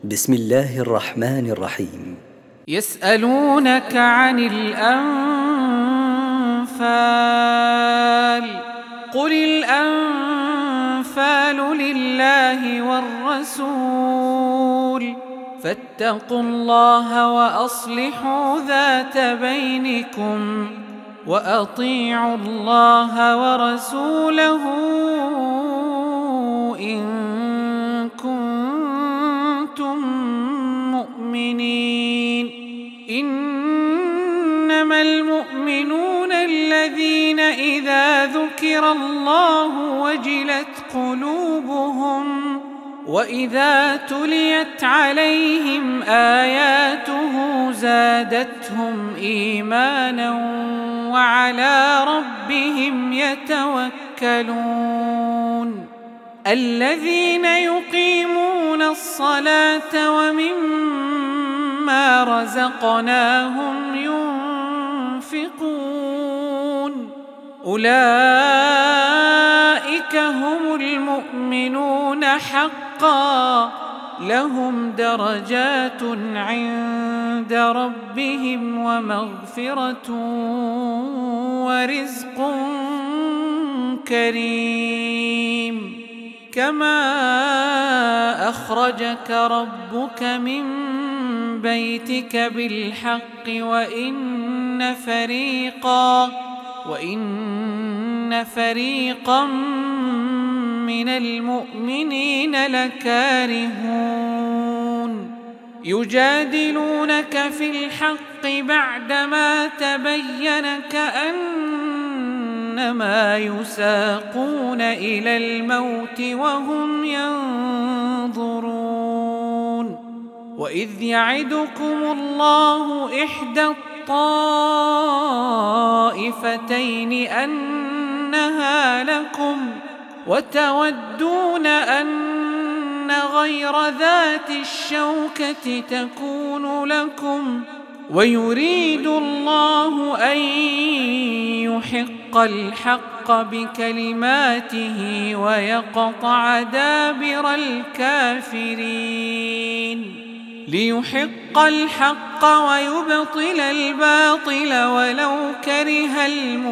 بسم الله الرحمن الرحيم. يسألونك عن الأنفال قل الأنفال لله والرسول فاتقوا الله وأصلحوا ذات بينكم وأطيعوا الله ورسوله إن كنتم مؤمنين. إنما المؤمنون الذين إذا ذكر الله وجلت قلوبهم وإذا تليت عليهم آياته زادتهم إيمانا وعلى ربهم يتوكلون. الذين يقيمون الصلاة ومما رزقناهم ينفقون أولئك هم المؤمنون حقا لهم درجات عند ربهم ومغفرة ورزق كريم. كما أخرجك ربك من بيتك بالحق وإن فريقا من المؤمنين لكارهون يجادلونك في الحق بعدما تبين كأنما يساقون إلى الموت وهم ينظرون. وإذ يعدكم الله إحدى الطائفتين أنها لكم وتودون أن غير ذات الشوكة تكون لكم ويريد الله أن يحق الحق بكلماته ويقطع دابر الكافرين ليحق الحق ويبطل الباطل ولو كره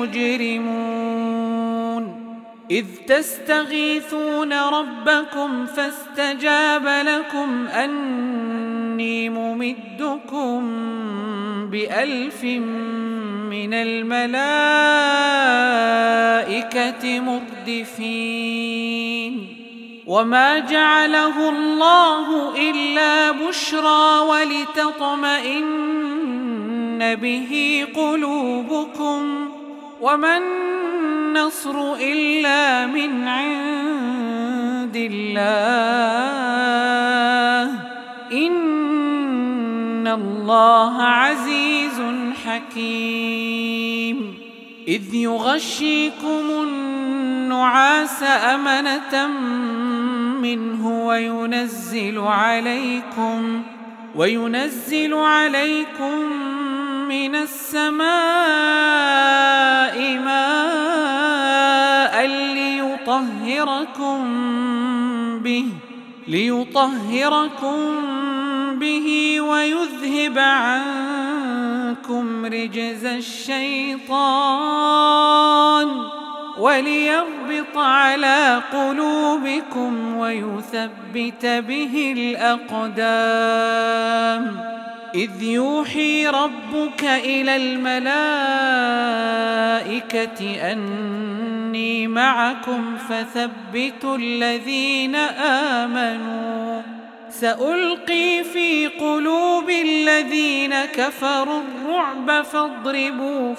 المجرمون. إذ تستغيثون ربكم فاستجاب لكم أني ممدكم ب1000 من الملائكة مردفين. وما جعله الله إلا بشرى ولتطمئن به قلوبكم وما النصر إلا من عند الله إن الله عزيز حكيم. إذ يغشيكم النعاس أمنة منه وينزل عليكم من السماء ماء ليطهركم به ويذهب عنكم رجز الشيطان وليربط على قلوبكم ويثبت به الأقدام. إذ يوحي ربك إلى الملائكة أني معكم فثبتوا الذين آمنوا سألقي في قلوب الذين كفروا الرعب فاضربوا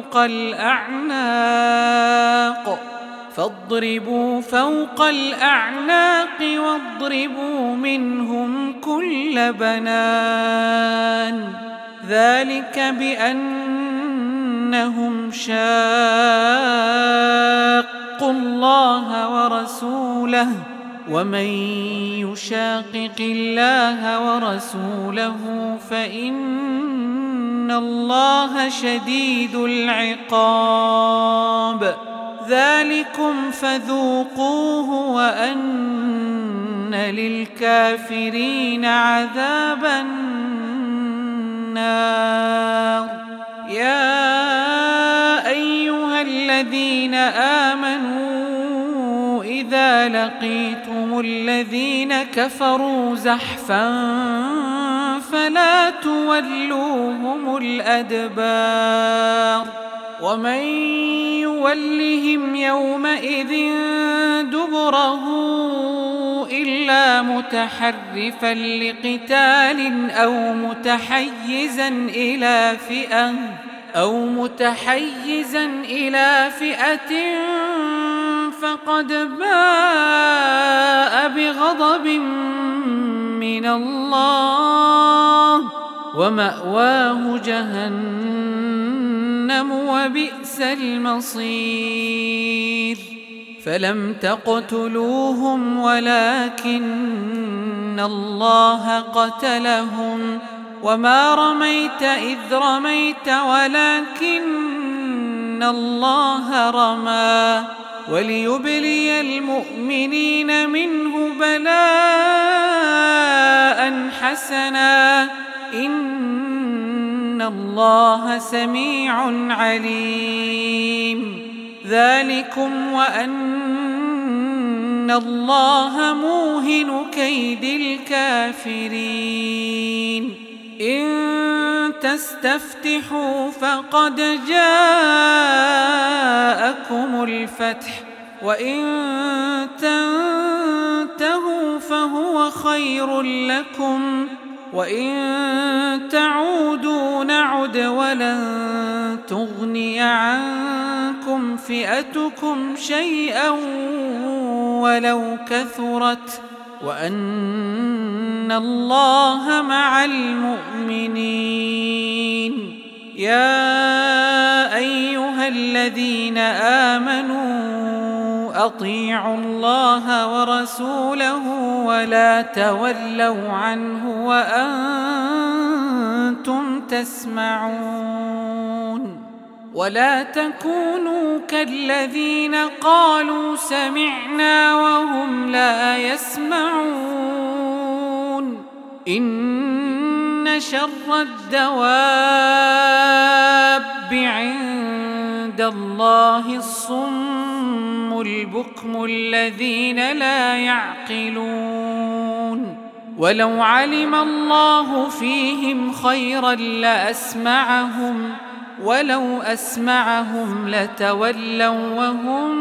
فوق الأعناق واضربوا منهم كل بنان. ذلك بأنهم شاقوا الله ورسوله ومن يشاقق الله ورسوله فإن الله شديد العقاب. ذلكم فذوقوه وأن للكافرين عذاب النار. يا أيها الذين آمنوا إذا لقيتم الذين كفروا زحفا فلا تولوهم الأدبار ومن يولهم يومئذ دبره إلا متحرفا لقتال أو متحيزا إلى فئة فقد باء بغضب من الله ومأواه جهنم وبئس المصير. فلم تقتلوهم ولكن الله قتلهم وما رميت إذ رميت ولكن الله رمى وليبلي المؤمنين منه بلاء حسنا إن الله سميع عليم. ذلكم وأن الله موهن كيد الكافرين. إن تستفتحوا فقد جاءكم الفتح وإن تنتهوا فهو خير لكم وإن تعودوا نعد ولن تغني عنكم فئتكم شيئا ولو كثرت وأن الله مع المؤمنين. يا أيها الذين آمنوا أطيعوا الله ورسوله ولا تولوا عنه وأنتم تسمعون. ولا تكونوا كالذين قالوا سمعنا وهم لا يسمعون. إن شر الدواب عند الله الصم البكم الذين لا يعقلون. ولو علم الله فيهم خيرا لأسمعهم ولو أسمعهم لتولوا وهم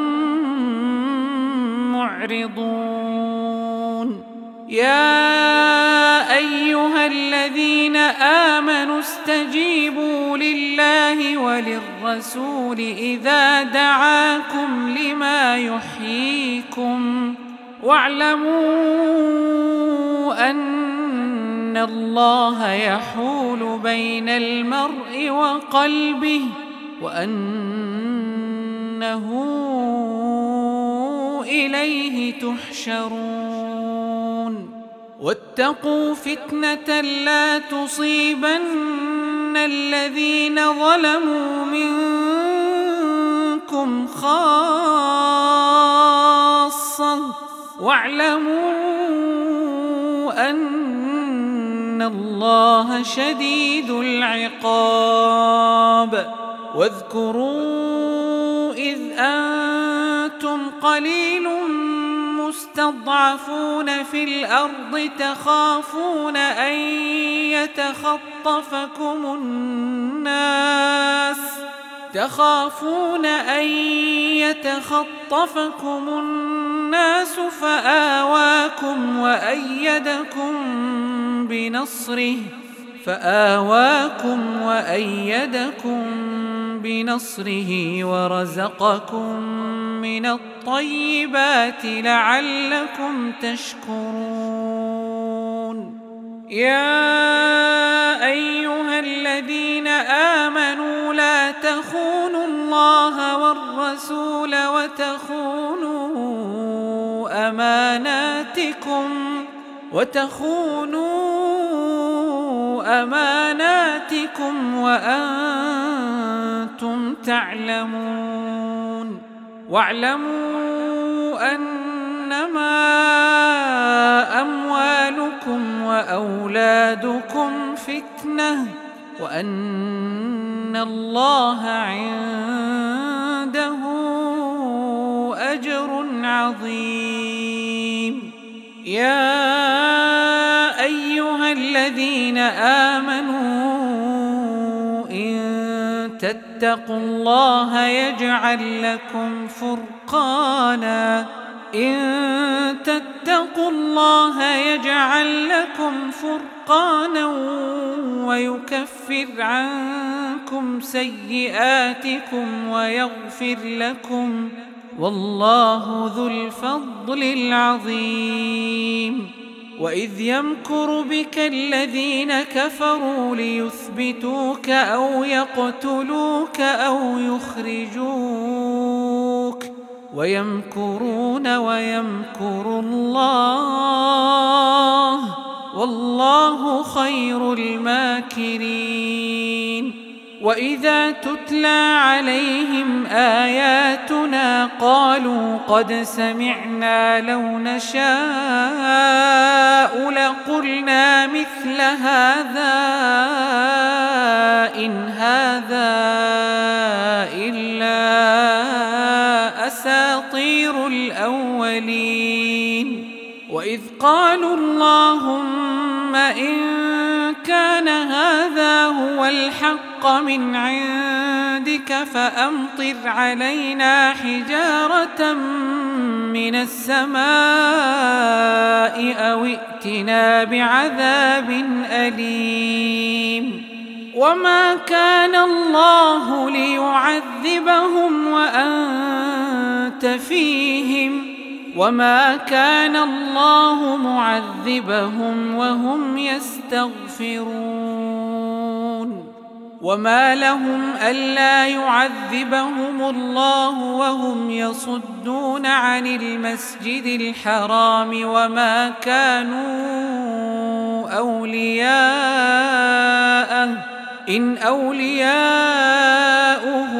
معرضون. يا أيها الذين آمنوا استجيبوا لله وللرسول إذا دعاكم لما يحييكم واعلموا أن الله يحول بين المرء وقلبه وأنه إليه تحشرون. واتقوا فتنة لا تصيبن الذين ظلموا منكم خاصة واعلموا أن الله شديد العقاب. واذكروا إذ أنتم قليل مستضعفون في الأرض تخافون أن يتخطفكم الناس فآواكم وأيدكم بنصره ورزقكم من الطيبات لعلكم تشكرون. يا أيها الذين آمنوا لا تخونوا الله والرسول وتخونوا أماناتكم وأنتم تعلمون. واعلموا أنما إنما أموالكم وأولادكم فتنة وأن الله عنده أجر عظيم. يا أيها الذين آمنوا إن تتقوا الله يجعل لكم فرقانا ويكفر عنكم سيئاتكم ويغفر لكم، والله ذو الفضل العظيم. وإذ يمكر بك الذين كفروا ليثبتوك أو يقتلوك أو يخرجوك ويمكرون ويمكر الله والله خير الماكرين. وإذا تتلى عليهم آياتنا قالوا قد سمعنا لو نشاء لقلنا مثل هذا إن هذا إلا أساطير الأولين. وإذ قالوا اللهم إن كان هذا هو الحق من عندك فأمطر علينا حجارة من السماء أو ائتنا بعذاب أليم. وما كان الله ليعذبهم وأنت فيهم وما كان الله معذبهم وهم يستغفرون. وما لهم ألا يعذبهم الله وهم يصدون عن المسجد الحرام وما كانوا أولياءه إن أولياؤه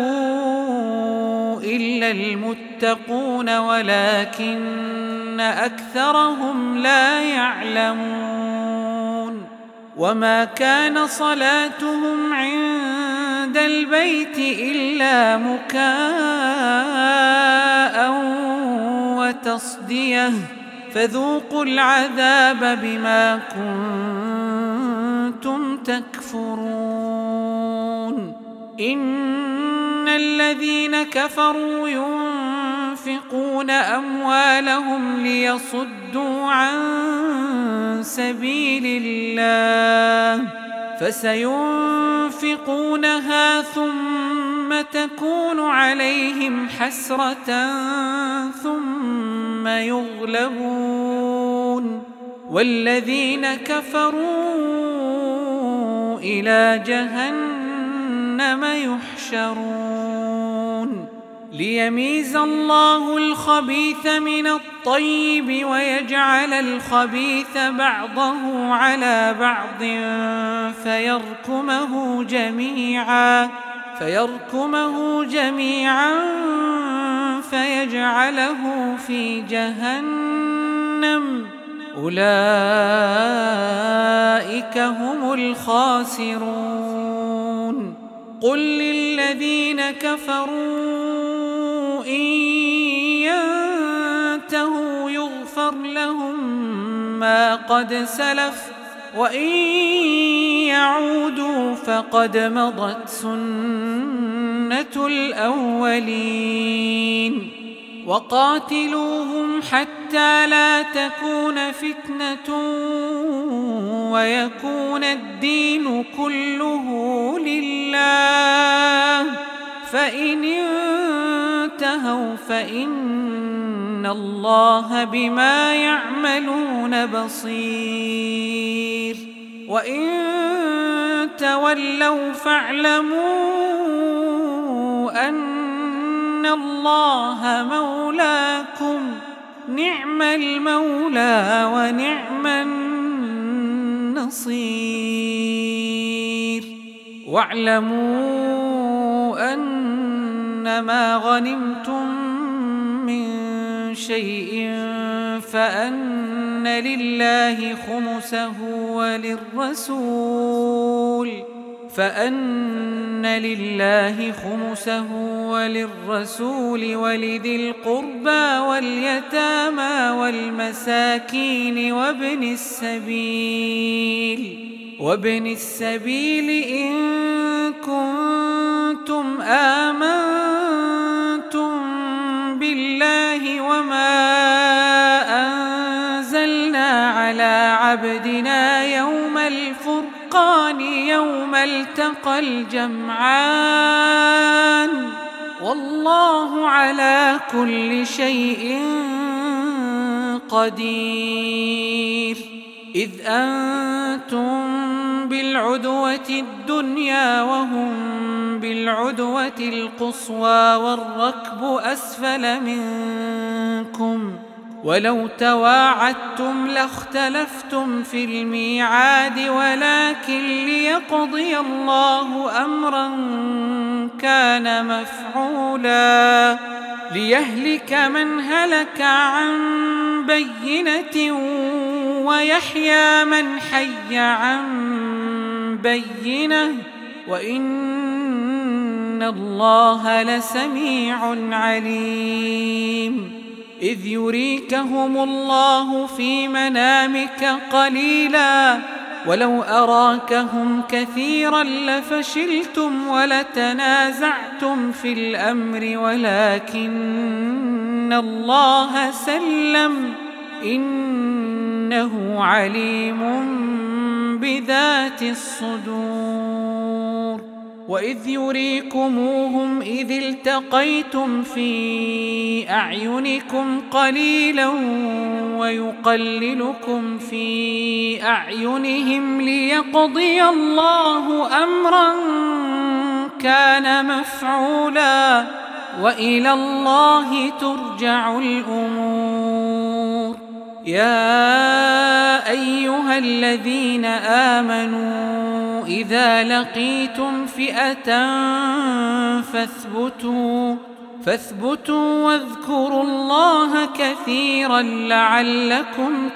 إلا المتقون ولكن أكثرهم لا يعلمون. وما كان صلاتهم عند البيت إلا مكاء وتصدية فذوقوا العذاب بما كنتم تكفرون. إن الذين كفروا ينفقون أموالهم ليصدوا عن سبيل الله فسينفقونها ثم تكون عليهم حسرة ثم يغلبون والذين كفروا إلى جهنم يحشرون. ليميز الله الخبيث من الطيب ويجعل الخبيث بعضه على بعض فيركمه جميعا فيجعله في جهنم أولئك هم الخاسرون. قل للذين كفروا إن ينتهوا يغفر لهم ما قد سلف وإن يعودوا فقد مضت سنة الأولين. وقاتلوهم حتى لا تكون فتنة ويكون الدين كله لله فإن انتهوا فإن الله بما يعملون بصير. وإن تولوا فاعلموا أن الله مولاكم نعم المولى ونعم النصير. واعلموا أنما غنمتم من شيء فأن لله خمسه وللرسول ولذي القربى واليتامى والمساكين وابن السبيل إن كنتم آمنتم بالله وما أنزلنا على عبدنا يوم الفرقان يوم التقى الجمعان والله على كل شيء قدير. إذ أنتم بالعدوة الدنيا وهم بالعدوة القصوى والركب أسفل منكم ولو تواعدتم لاختلفتم في الميعاد ولكن ليقضي الله أمرا كان مفعولا ليهلك من هلك عن بينة ويحيى من حي عن بينة وإن الله لسميع عليم. إذ يريكهم الله في منامك قليلا ولو أراكهم كثيرا لفشلتم ولتنازعتم في الأمر ولكن الله سلم إنه عليم بذات الصدور. وإذ يريكموهم إذ التقيتم في أعينكم قليلا ويقللكم في أعينهم ليقضي الله أمرا كان مفعولا وإلى الله ترجع الأمور. يا أيها الذين آمنوا إذا لقيتم فئة فاثبتوا واذكروا الله كثيرا لعلكم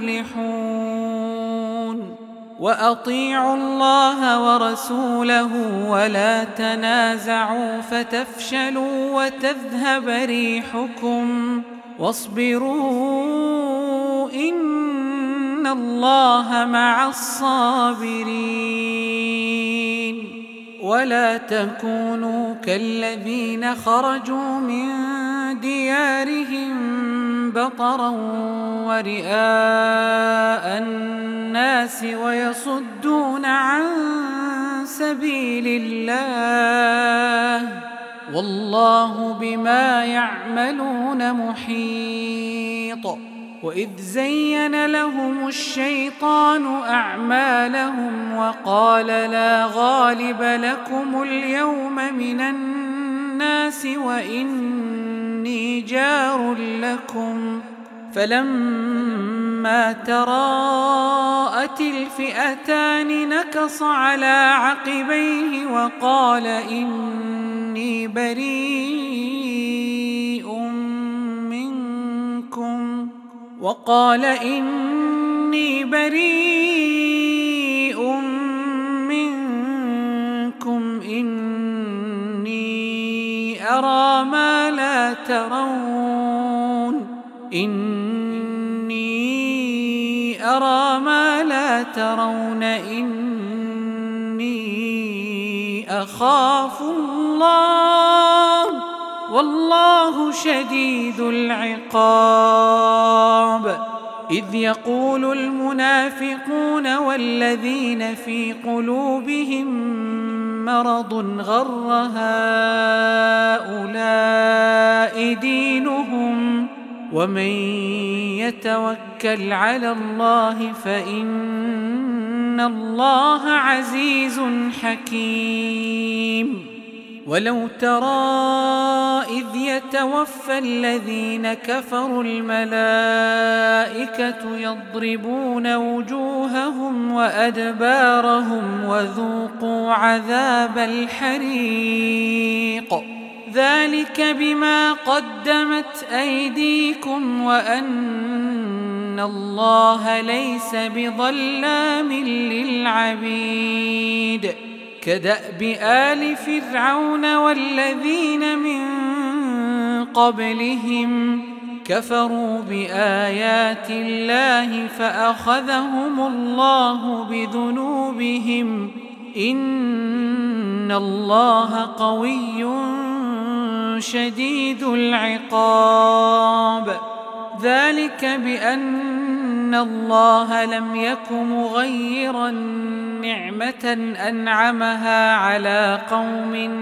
تفلحون. وأطيعوا الله ورسوله ولا تنازعوا فتفشلوا وتذهب ريحكم واصبروا إن الله مع الصابرين. ولا تكونوا كالذين خرجوا من ديارهم بطرا ورئاء الناس ويصدون عن سبيل الله والله بما يعملون محيط. وإذ زين لهم الشيطان أعمالهم وقال لا غالب لكم اليوم من الناس وإني جار لكم فلما تراءت الفئتان نكص على عقبيه وقال إني بريء منكم إني أرى ما لا ترون إني أخاف الله والله شديد العقاب. إذ يقول المنافقون والذين في قلوبهم مرض غر هؤلاء دينهم ومن يتوكل على الله فإن الله عزيز حكيم. ولو ترى إذ يتوفى الذين كفروا الملائكة يضربون وجوههم وأدبارهم وذوقوا عذاب الحريق ذلك بما قدمت أيديكم وأن الله ليس بظلام للعبيد كدأب آل فرعون والذين من قبلهم كفروا بآيات الله فأخذهم الله بذنوبهم إن الله قوي شديد العقاب ذلك بأن الله لم يك مغيرا نعمة أنعمها على قوم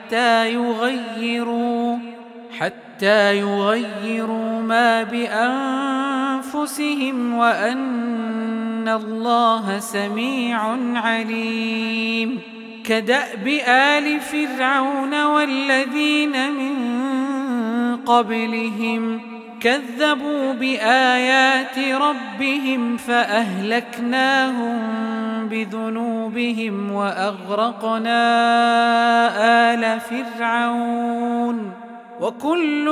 حتى يغيروا ما بأنفسهم وأن الله سميع عليم كدأب آل فرعون والذين من قبلهم كذبوا بآيات ربهم فأهلكناهم بذنوبهم وأغرقنا آل فرعون وكل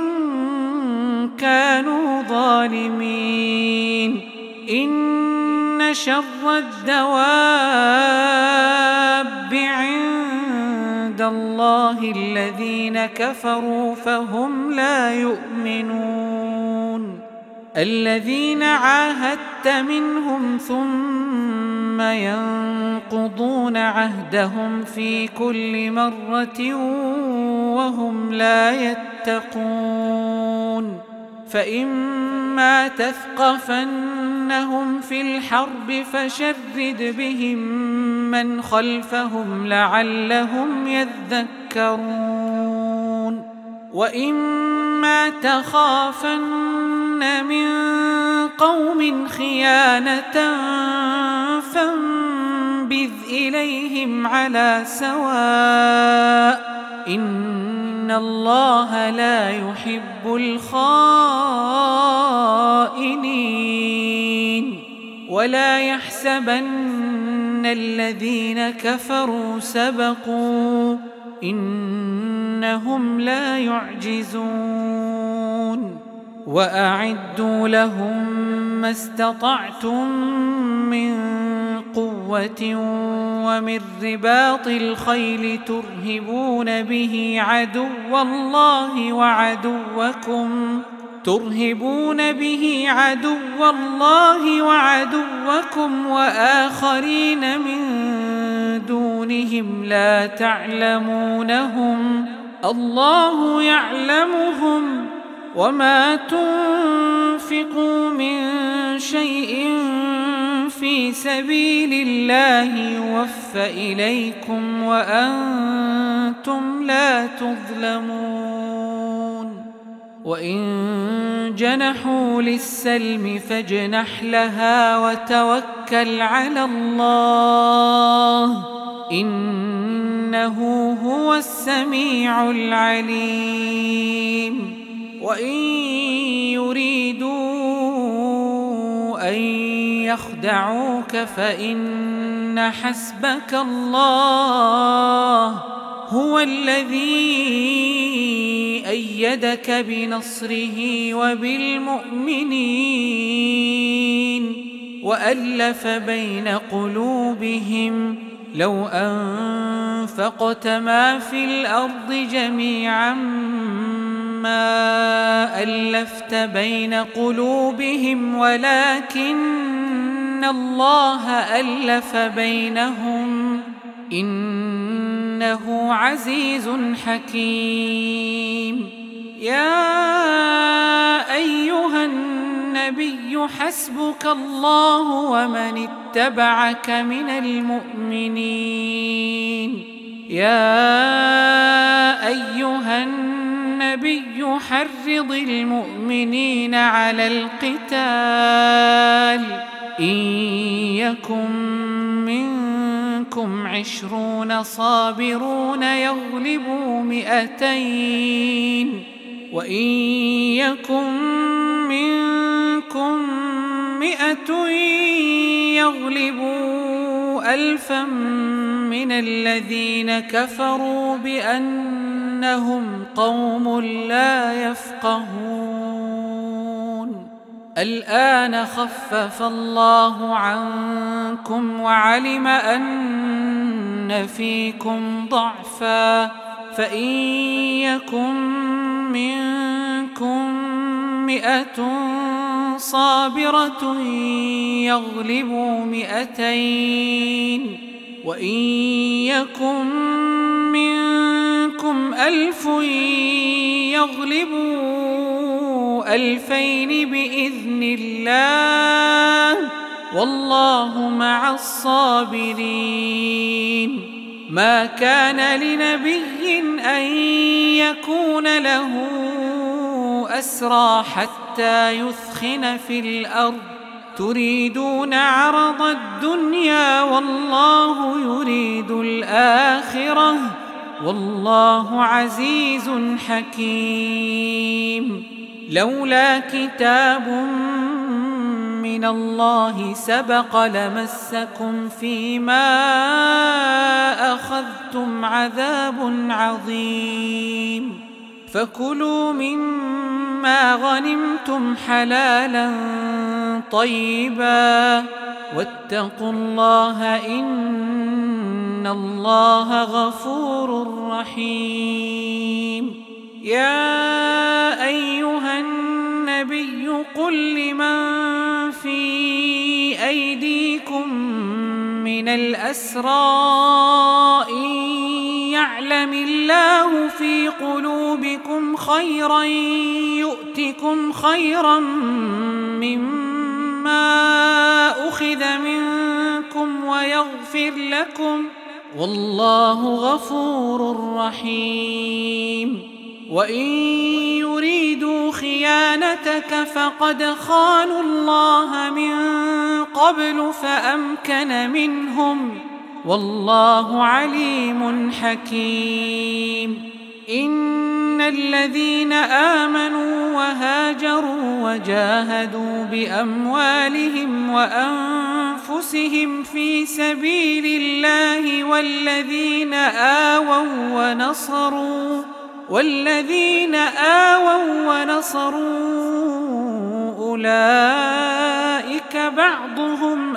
كانوا ظالمين إن شر الدواب عند الله الذين كفروا فهم لا يؤمنون الذين عاهدت منهم ثم ينقضون عهدهم في كل مرة وهم لا يتقون فإما تثقفنهم في الحرب فشرد بهم من خلفهم لعلهم يذكرون وإما تخافن من قوم خيانة فانبذ إليهم على سواء إن الله لا يحب الخائنين ولا يحسبن الذين كفروا سبقوا إنهم لا يعجزون وأعدوا لهم ما استطعتم من قوة ومن رباط الخيل ترهبون به عدو الله وعدوكم وآخرين من دونهم لا تعلمونهم الله يعلمهم وما تنفقوا من شيء في سبيل الله يوفى إليكم وأنتم لا تظلمون وإن جنحوا للسلم فاجنح لها وتوكل على الله إنه هو السميع العليم وإن يريدوا أن يخدعوك فإن حسبك الله هو الذي أيدك بنصره وبالمؤمنين وألف بين قلوبهم لو أنفقت ما في الأرض جميعا ما ألفت بين قلوبهم ولكن الله ألف بينهم إنه عزيز حكيم يا أيها النبي حسبك الله ومن اتبعك من المؤمنين يا أيها النبي حرض المؤمنين على القتال إن يكن منكم 20 صابرون يغلبوا 200 وإن يكن منكم 100 يغلبوا 1000 من الذين كفروا بأن إنهم قوم لا يفقهون. الآن خفف الله عنكم وعلم أن فيكم ضعفا، فإن يكن منكم 100 صابرة يغلبوا 200، وإن يكن منكم 1000 يغلبوا 2000 بإذن الله، والله مع الصابرين. ما كان لنبي أن يكون له أسرى حتى يثخن في الأرض، تريدون عرض الدنيا والله يريد الآخرة، والله عزيز حكيم. لولا كتاب من الله سبق لمسكم فيما أخذتم عذاب عظيم، فكلوا مما غنمتم حلالا طيبا واتقوا الله إن الله غفور رحيم. يا أيها النبي قل لمن في أيديكم من الأسرى إن يعلم الله في قلوبكم خيرا يؤتكم خيرا مما أخذ منكم ويغفر لكم، والله غفور رحيم. وإن يريدوا خيانتك فقد خانوا الله من قبل فأمكن منهم، والله عليم حكيم. إن الذين آمنوا وهاجروا وجاهدوا بأموالهم وأنفسهم في سبيل الله والذين آووا ونصروا أولئك بعضهم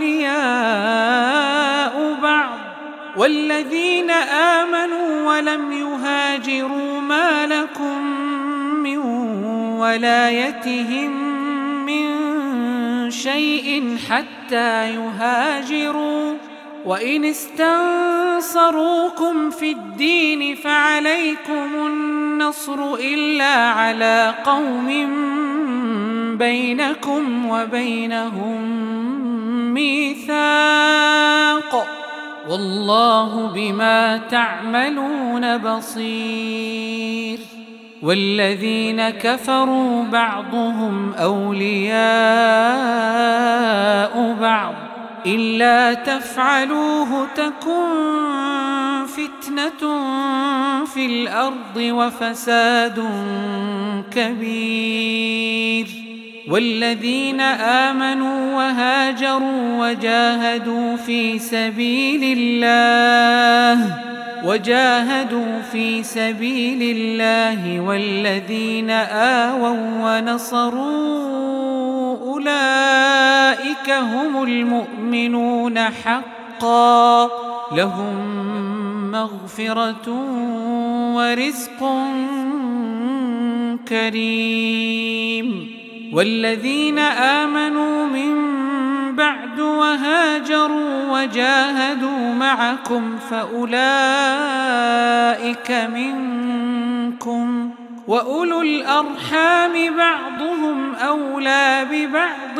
أولياء بعض، والذين آمنوا ولم يهاجروا ما لكم من ولايتهم من شيء حتى يهاجروا، وإن استنصروكم في الدين فعليكم النصر إلا على قوم بينكم وبينهم ميثاق، والله بما تعملون بصير. والذين كفروا بعضهم أولياء بعض إلا تفعلوه تكن فتنة في الأرض وفساد كبير. والذين آمنوا وهاجروا وجاهدوا في سبيل الله والذين آووا ونصروا أولئك هم المؤمنون حقا، لهم مغفرة ورزق كريم. والذين آمنوا من بعد وهاجروا وجاهدوا معكم فأولئك منكم، وأولو الأرحام بعضهم أولى ببعض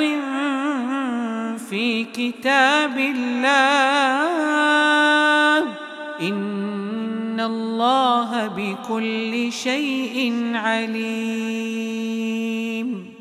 في كتاب الله، إن الله بكل شيء عليم.